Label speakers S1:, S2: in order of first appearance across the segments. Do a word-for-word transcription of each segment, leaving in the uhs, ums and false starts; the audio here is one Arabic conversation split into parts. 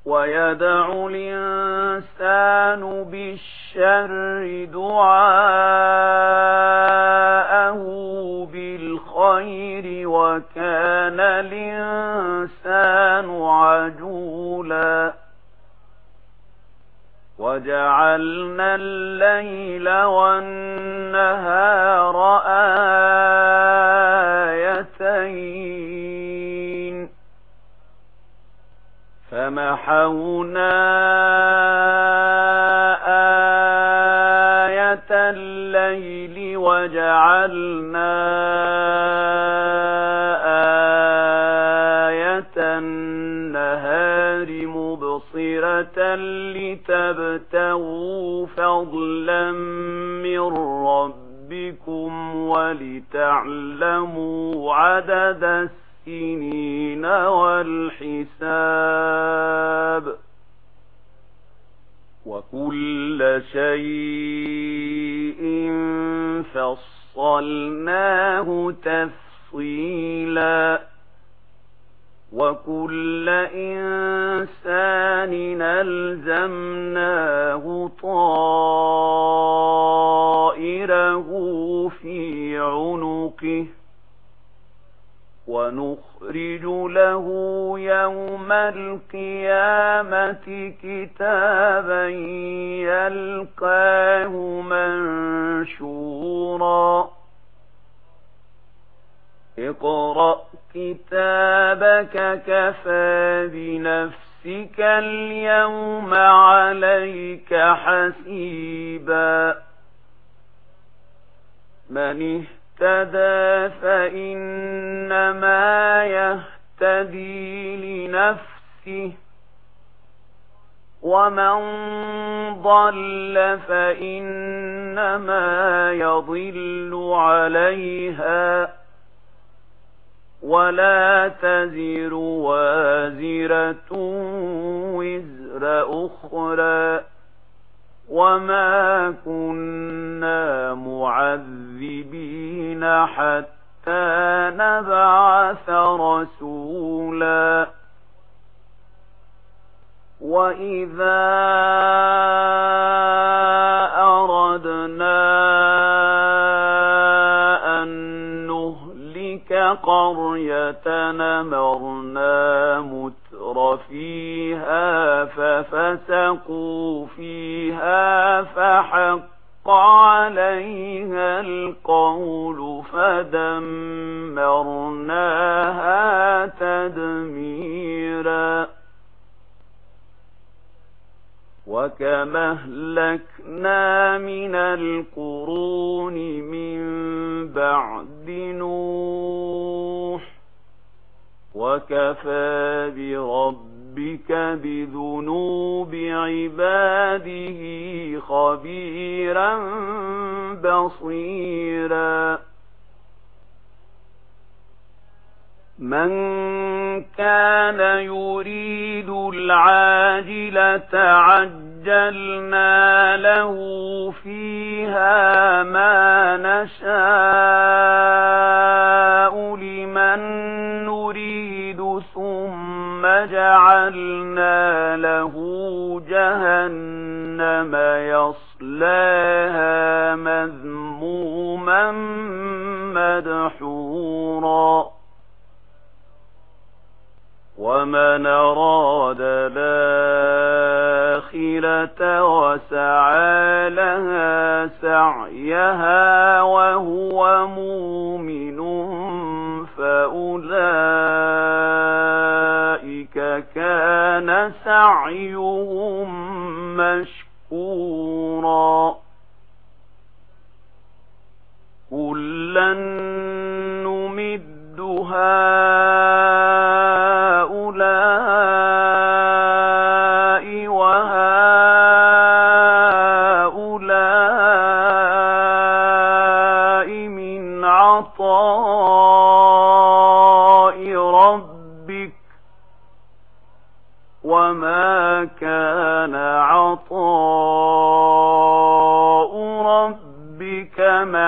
S1: ويدع الإنسان بالشر دعاءه بالخير وكان الإنسان عجولا وجعلنا الليل والنهار آيتين فمحونا آية الليل وجعلنا آية النهار مبصرة لتبتغوا فضلا من ربكم ولتعلموا عدد السنين والحساب وكل شيء فصلناه تفصيلا وكل إنسان ألزمناه طائره في عنقه ونخرج له يوم القيامة كتابا يلقاه منشورا اقرأ كتابك كفى بنفسك اليوم عليك حسيبا من اهتدى فإنما يهتدي لنفسه ومن ضل فإنما يضل عليها ولا تزر وازرة وزر أخرى وما كنا معذبين حتى نبعث رسولا وإذا أردنا أن نهلك قرية أمرنا متر فيها ففسقوا فيها فحق عليها القول فدمرناها تدميرا وكما أهلكنا من القرون من بعد نوح وكفى بربك بذنوب عباده خبيرا بصيرا من كان يريد العاجلة عجلنا له فيها ما نشاء لمن نريد ثم جعلنا له جهنم يصلاها مذموما مدحورا ومن أراد الآخرة وسعى لها سعيها وهو مؤمن فأولئك كان سعيهم مشكورا كلا نمد هؤلاء وهؤلاء من عطاء ربك وما كان عطاء ربك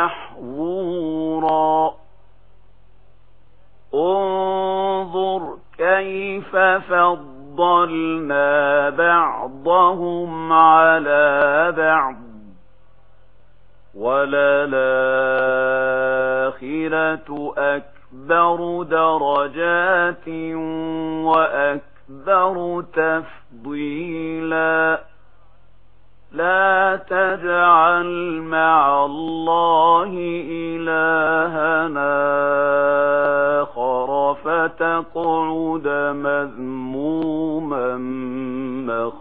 S1: محظورا انظر كيف فضلنا فضلنا بعضهم على بعض وللآخرة أكبر درجات وأكبر تفضيلا لا تجعل مع الله إلهنا آخر فتقعد مذموما